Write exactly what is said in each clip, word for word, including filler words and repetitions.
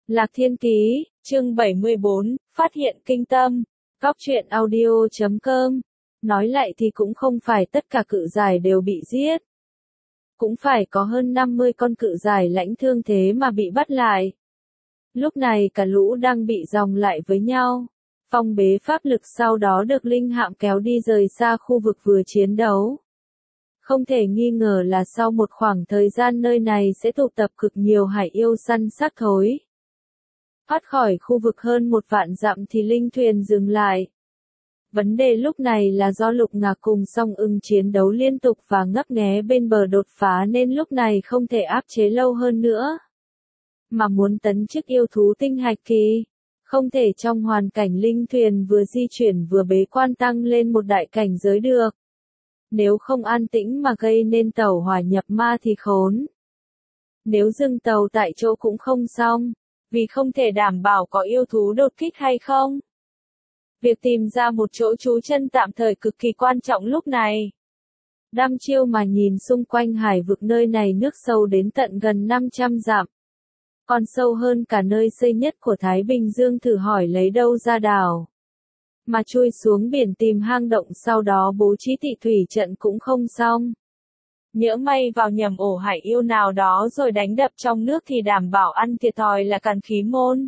Lạc Thiên Ký, chương bảy mươi bốn, phát hiện kinh tâm, Cóc truyện audio chấm com. Nói lại thì cũng không phải tất cả cự giải đều bị giết. Cũng phải có hơn năm mươi con cự giải lãnh thương thế mà bị bắt lại. Lúc này cả lũ đang bị dòng lại với nhau. Phong bế pháp lực sau đó được linh hạm kéo đi rời xa khu vực vừa chiến đấu. Không thể nghi ngờ là sau một khoảng thời gian nơi này sẽ tụ tập cực nhiều hải yêu săn xác thối. Thoát khỏi khu vực hơn một vạn dặm thì linh thuyền dừng lại. Vấn đề lúc này là do Lục Ngạc cùng Song Ưng chiến đấu liên tục và ngấp nghé bên bờ đột phá nên lúc này không thể áp chế lâu hơn nữa. Mà muốn tấn chức yêu thú tinh hạch kỳ, không thể trong hoàn cảnh linh thuyền vừa di chuyển vừa bế quan tăng lên một đại cảnh giới được. Nếu không an tĩnh mà gây nên tẩu hỏa nhập ma thì khốn. Nếu dừng tàu tại chỗ cũng không xong, vì không thể đảm bảo có yêu thú đột kích hay không. Việc tìm ra một chỗ trú chân tạm thời cực kỳ quan trọng lúc này. Đăm chiêu mà nhìn xung quanh hải vực nơi này nước sâu đến tận gần năm trăm dặm. Còn sâu hơn cả nơi xây nhất của Thái Bình Dương, thử hỏi lấy đâu ra đảo. Mà chui xuống biển tìm hang động sau đó bố trí tị thủy trận cũng không xong. Nhỡ may vào nhầm ổ hải yêu nào đó rồi đánh đập trong nước thì đảm bảo ăn thiệt thòi là Càn Khí Môn.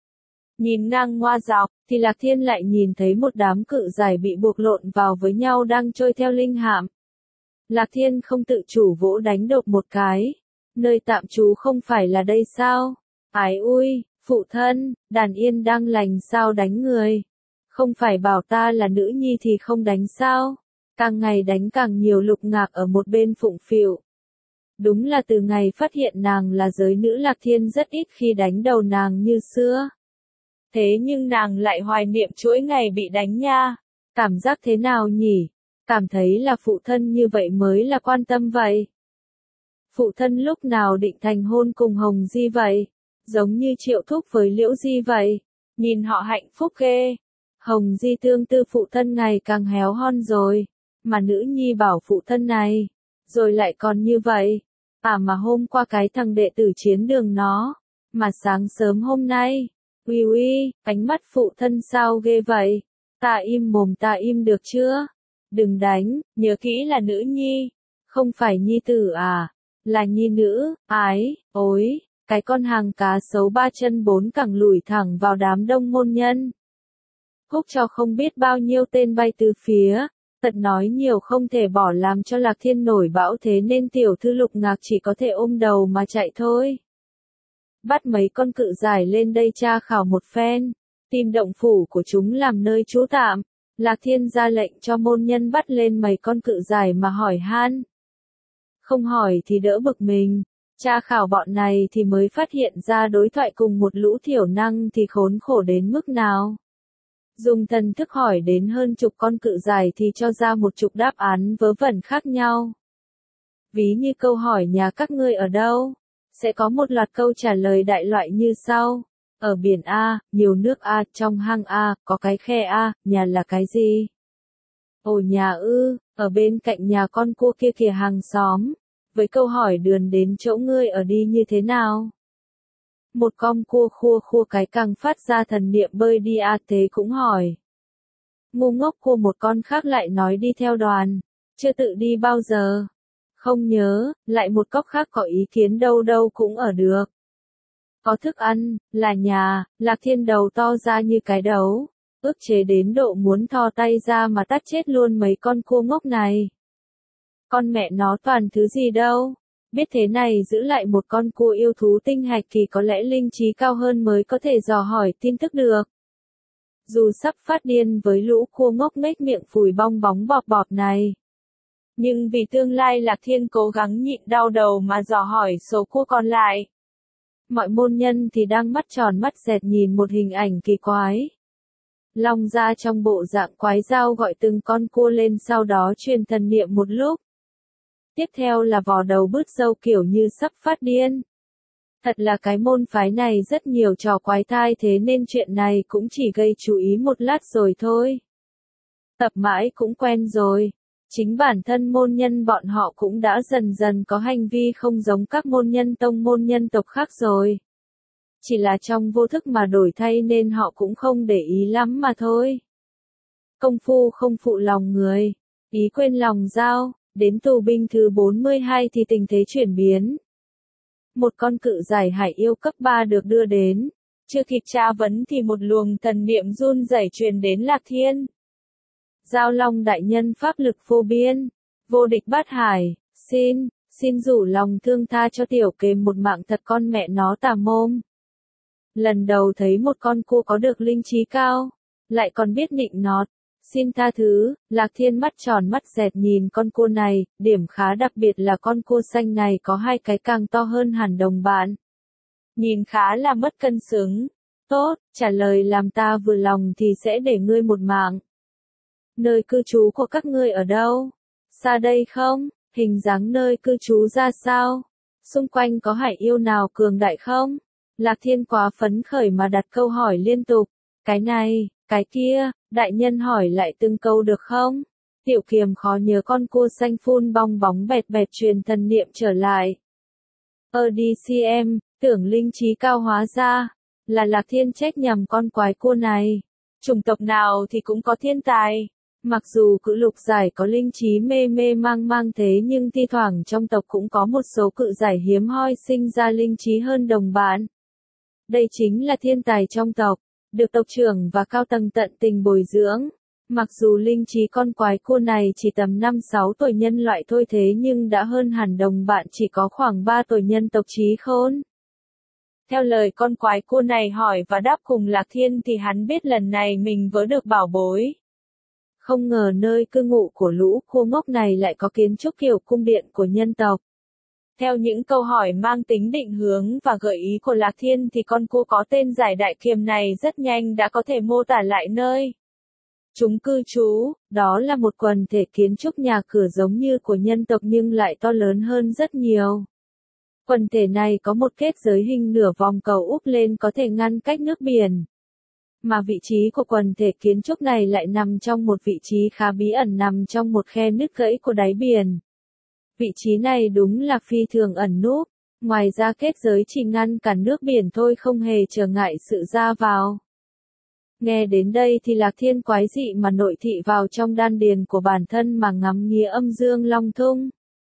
Nhìn ngang ngoa dọc, thì Lạc Thiên lại nhìn thấy một đám cự giải bị buộc lộn vào với nhau đang trôi theo linh hạm. Lạc Thiên không tự chủ vỗ đánh đột một cái. Nơi tạm trú không phải là đây sao? Ái ui, phụ thân, đàn yên đang lành sao đánh người? Không phải bảo ta là nữ nhi thì không đánh sao? Càng ngày đánh càng nhiều. Lục Ngạc ở một bên phụng phịu. Đúng là từ ngày phát hiện nàng là giới nữ, Lạc Thiên rất ít khi đánh đầu nàng như xưa. Thế nhưng nàng lại hoài niệm chuỗi ngày bị đánh nha. Cảm giác thế nào nhỉ? Cảm thấy là phụ thân như vậy mới là quan tâm vậy. Phụ thân lúc nào định thành hôn cùng Hồng Di vậy? Giống như Triệu Thúc với Liễu Di vậy. Nhìn họ hạnh phúc ghê. Hồng Di tương tư phụ thân ngày càng héo hon rồi. Mà nữ nhi bảo phụ thân này. Rồi lại còn như vậy. À mà hôm qua cái thằng đệ tử chiến đường nó. Mà sáng sớm hôm nay. Uy uy, ánh mắt phụ thân sao ghê vậy? Ta im mồm, ta im được chưa? Đừng đánh, nhớ kỹ là nữ nhi. Không phải nhi tử à? Là nhi nữ, ái, ối, cái con hàng cá sấu ba chân bốn cẳng lủi thẳng vào đám đông môn nhân. Húc cho không biết bao nhiêu tên bay từ phía, tật nói nhiều không thể bỏ làm cho Lạc Thiên nổi bão, thế nên tiểu thư Lục Ngạc chỉ có thể ôm đầu mà chạy thôi. Bắt mấy con cự giải lên đây tra khảo một phen, tìm động phủ của chúng làm nơi trú tạm. Lạc Thiên ra lệnh cho môn nhân bắt lên mấy con cự giải mà hỏi han. Không hỏi thì đỡ bực mình, tra khảo bọn này thì mới phát hiện ra đối thoại cùng một lũ thiểu năng thì khốn khổ đến mức nào. Dùng thần thức hỏi đến hơn chục con cự giải thì cho ra một chục đáp án vớ vẩn khác nhau. Ví như câu hỏi nhà các ngươi ở đâu, sẽ có một loạt câu trả lời đại loại như sau. Ở biển A, nhiều nước A, trong hang A, có cái khe A, nhà là cái gì? Ồ nhà ư, ở bên cạnh nhà con cua kia kìa hàng xóm. Với câu hỏi đường đến chỗ ngươi ở đi như thế nào? Một con cua khua khua cái càng phát ra thần niệm bơi đi A, thế cũng hỏi. Ngu ngốc cua một con khác lại nói đi theo đoàn, chưa tự đi bao giờ. Không nhớ, lại một cóc khác có ý kiến đâu đâu cũng ở được. Có thức ăn, là nhà. Lạc Thiên đầu to ra như cái đấu, ức chế đến độ muốn thò tay ra mà tát chết luôn mấy con cua ngốc này. Con mẹ nó toàn thứ gì đâu, biết thế này giữ lại một con cua yêu thú tinh hạch kỳ có lẽ linh trí cao hơn mới có thể dò hỏi tin tức được. Dù sắp phát điên với lũ cua ngốc nghếch miệng phủi bong bóng bọp bọp này. Nhưng vì tương lai Lạc Thiên cố gắng nhịn đau đầu mà dò hỏi số cua còn lại. Mọi môn nhân thì đang mắt tròn mắt dẹt nhìn một hình ảnh kỳ quái. Long ra trong bộ dạng quái dao gọi từng con cua lên, sau đó truyền thần niệm một lúc. Tiếp theo là vò đầu bứt râu kiểu như sắp phát điên. Thật là cái môn phái này rất nhiều trò quái thai, thế nên chuyện này cũng chỉ gây chú ý một lát rồi thôi. Tập mãi cũng quen rồi. Chính bản thân môn nhân bọn họ cũng đã dần dần có hành vi không giống các môn nhân tông môn nhân tộc khác rồi. chỉ là trong vô thức mà đổi thay nên họ cũng không để ý lắm mà thôi. Công phu không phụ lòng người, ý quên lòng dao, đến tù binh thứ bốn mươi hai thì tình thế chuyển biến. Một con cự giải hải yêu cấp ba được đưa đến, chưa kịp tra vấn thì một luồng thần niệm run rẩy truyền đến Lạc Thiên. Giao Long đại nhân pháp lực vô biên, vô địch bát hải, xin, xin rủ lòng thương tha cho tiểu kềm một mạng thật con mẹ nó tà môm. Lần đầu thấy một con cua có được linh trí cao, lại còn biết nịnh nọt, xin tha thứ. Lạc Thiên mắt tròn mắt dẹt nhìn con cua này, điểm khá đặc biệt là con cua xanh này có hai cái càng to hơn hẳn đồng bạn. Nhìn khá là mất cân xứng. Tốt, trả lời làm ta vừa lòng thì sẽ để ngươi một mạng. Nơi cư trú của các ngươi ở đâu? Xa đây không? Hình dáng nơi cư trú ra sao? Xung quanh có hải yêu nào cường đại không? Lạc Thiên quá phấn khởi mà đặt câu hỏi liên tục. Cái này, cái kia, đại nhân hỏi lại từng câu được không? Tiểu Kiềm khó nhớ con cua xanh phun bong bóng bẹt bẹt truyền thần niệm trở lại. Ở đê xê em, tưởng linh trí cao hóa ra, là Lạc Thiên trách nhầm con quái cua này. Chủng tộc nào thì cũng có thiên tài. Mặc dù cự lục giải có linh trí mê mê mang mang thế nhưng thi thoảng trong tộc cũng có một số cự giải hiếm hoi sinh ra linh trí hơn đồng bạn. Đây chính là thiên tài trong tộc, được tộc trưởng và cao tầng tận tình bồi dưỡng. Mặc dù linh trí con quái cua này chỉ tầm năm sáu tuổi nhân loại thôi thế nhưng đã hơn hẳn đồng bạn chỉ có khoảng ba tuổi nhân tộc trí khôn. Theo lời con quái cua này hỏi và đáp cùng Lạc Thiên thì hắn biết lần này mình vớ được bảo bối. Không ngờ nơi cư ngụ của lũ cua ngốc này lại có kiến trúc kiểu cung điện của nhân tộc. Theo những câu hỏi mang tính định hướng và gợi ý của Lạc Thiên thì con cua có tên Giải Đại Kiềm này rất nhanh đã có thể mô tả lại nơi chúng cư trú. Đó là một quần thể kiến trúc nhà cửa giống như của nhân tộc nhưng lại to lớn hơn rất nhiều. Quần thể này có một kết giới hình nửa vòng cầu úp lên có thể ngăn cách nước biển. Mà vị trí của quần thể kiến trúc này lại nằm trong một vị trí khá bí ẩn nằm trong một khe nứt gãy của đáy biển. Vị trí này đúng là phi thường ẩn núp, ngoài ra kết giới chỉ ngăn cản nước biển thôi không hề trở ngại sự ra vào. Nghe đến đây thì Lạc Thiên quái dị mà nội thị vào trong đan điền của bản thân mà ngắm nghía âm dương long thung.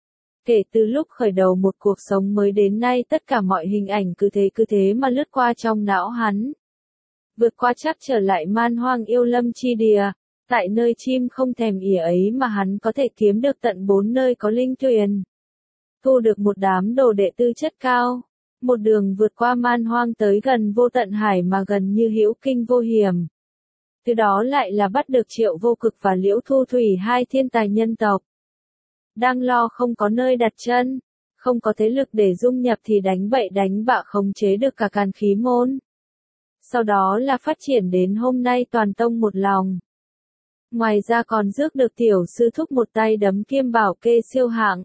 Kể từ lúc khởi đầu một cuộc sống mới đến nay tất cả mọi hình ảnh cứ thế cứ thế mà lướt qua trong não hắn. Vượt qua chắc trở lại man hoang yêu lâm chi địa, tại nơi chim không thèm ỉa ấy mà hắn có thể kiếm được tận bốn nơi có linh tuyền. Thu được một đám đồ đệ tư chất cao, một đường vượt qua man hoang tới gần vô tận hải mà gần như hữu kinh vô hiểm. Từ đó lại là bắt được Triệu Vô Cực và Liễu Thu Thủy hai thiên tài nhân tộc. Đang lo không có nơi đặt chân, không có thế lực để dung nhập thì đánh bậy đánh bạ khống chế được cả Càn Khí môn. Sau đó là phát triển đến hôm nay toàn tông một lòng. Ngoài ra còn rước được tiểu sư thúc một tay đấm kiêm bảo kê siêu hạng.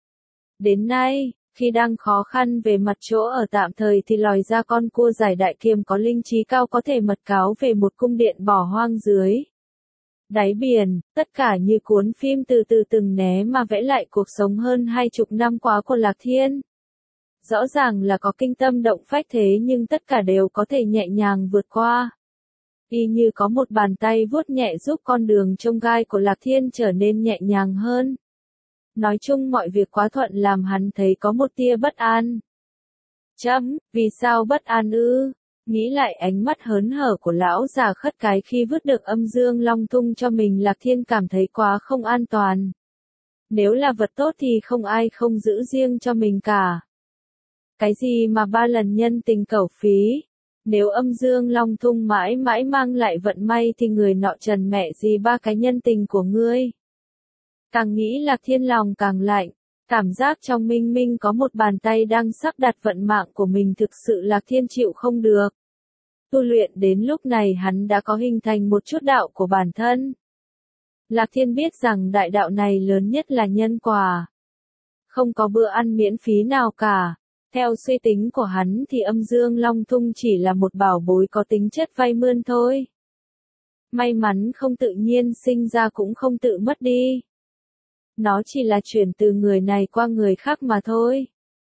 Đến nay, khi đang khó khăn về mặt chỗ ở tạm thời thì lòi ra con cua Giải Đại Kiềm có linh trí cao có thể mật cáo về một cung điện bỏ hoang dưới đáy biển, tất cả như cuốn phim từ từ từng né mà vẽ lại cuộc sống hơn hai chục năm qua của Lạc Thiên. Rõ ràng là có kinh tâm động phách thế nhưng tất cả đều có thể nhẹ nhàng vượt qua. Y như có một bàn tay vuốt nhẹ giúp con đường chông gai của Lạc Thiên trở nên nhẹ nhàng hơn. Nói chung mọi việc quá thuận làm hắn thấy có một tia bất an. Chấm, vì sao bất an ư? Nghĩ lại ánh mắt hớn hở của lão già khất cái khi vứt được âm dương long thung cho mình Lạc Thiên cảm thấy quá không an toàn. Nếu là vật tốt thì không ai không giữ riêng cho mình cả. Cái gì mà ba lần nhân tình cẩu phí? Nếu âm dương long thung mãi mãi mang lại vận may thì người nọ trần mẹ gì ba cái nhân tình của ngươi? Càng nghĩ Lạc Thiên lòng càng lạnh, cảm giác trong minh minh có một bàn tay đang sắp đặt vận mạng của mình thực sự Lạc Thiên chịu không được. Tu luyện đến lúc này hắn đã có hình thành một chút đạo của bản thân. Lạc Thiên biết rằng đại đạo này lớn nhất là nhân quả. Không có bữa ăn miễn phí nào cả. Theo suy tính của hắn thì âm dương long thung chỉ là một bảo bối có tính chất vay mượn thôi. May mắn không tự nhiên sinh ra cũng không tự mất đi. Nó chỉ là chuyển từ người này qua người khác mà thôi.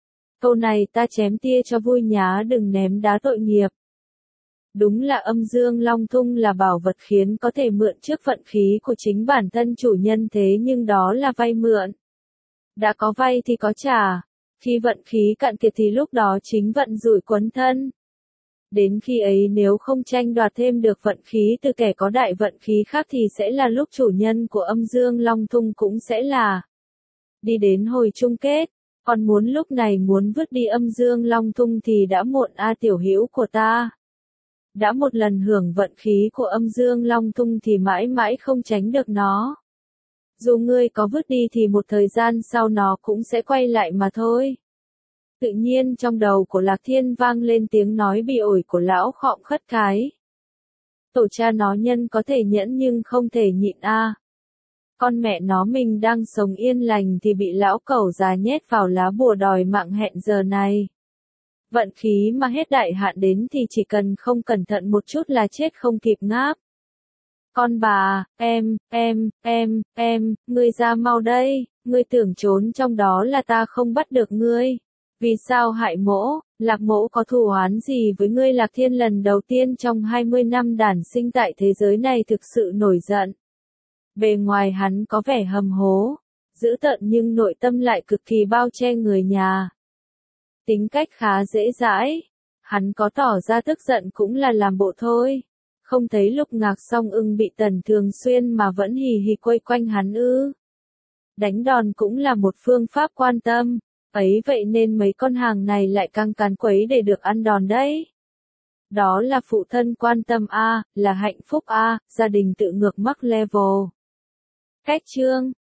Câu này ta chém tia cho vui nhá, đừng ném đá tội nghiệp. Đúng là âm dương long thung là bảo vật khiến có thể mượn trước vận khí của chính bản thân chủ nhân, thế nhưng đó là vay mượn. Đã có vay thì có trả. Khi vận khí cạn kiệt thì lúc đó chính vận rủi quấn thân. Đến khi ấy nếu không tranh đoạt thêm được vận khí từ kẻ có đại vận khí khác thì sẽ là lúc chủ nhân của âm dương long thung cũng sẽ là đi đến hồi chung kết. Còn muốn lúc này muốn vứt đi âm dương long thung thì đã muộn a tiểu hữu của ta. Đã một lần hưởng vận khí của âm dương long thung thì mãi mãi không tránh được nó. Dù ngươi có vứt đi thì một thời gian sau nó cũng sẽ quay lại mà thôi. Tự nhiên trong đầu của Lạc Thiên vang lên tiếng nói bị ổi của lão Khọm Khất Cái. Tổ cha nó nhân có thể nhẫn nhưng không thể nhịn a. Con mẹ nó mình đang sống yên lành thì bị lão cẩu già nhét vào lá bùa đòi mạng hẹn giờ này. Vận khí mà hết đại hạn đến thì chỉ cần không cẩn thận một chút là chết không kịp ngáp. Con bà, em, em, em, em, ngươi ra mau đây, ngươi tưởng trốn trong đó là ta không bắt được ngươi. Vì sao hại mỗ, Lạc mỗ có thù oán gì với ngươi? Lạc Thiên lần đầu tiên trong hai mươi năm đản sinh tại thế giới này thực sự nổi giận. Bề ngoài hắn có vẻ hầm hố, dữ tợn nhưng nội tâm lại cực kỳ bao che người nhà. Tính cách khá dễ dãi, hắn có tỏ ra tức giận cũng là làm bộ thôi. Không thấy Lục Ngạc Song Ưng bị Tần Thường Xuyên mà vẫn hì hì quây quanh hắn ư? Đánh đòn cũng là một phương pháp quan tâm, ấy vậy nên mấy con hàng này lại căng cán quấy để được ăn đòn đấy. Đó là phụ thân quan tâm a, là hạnh phúc a, gia đình tự ngược mắc level. Cách chương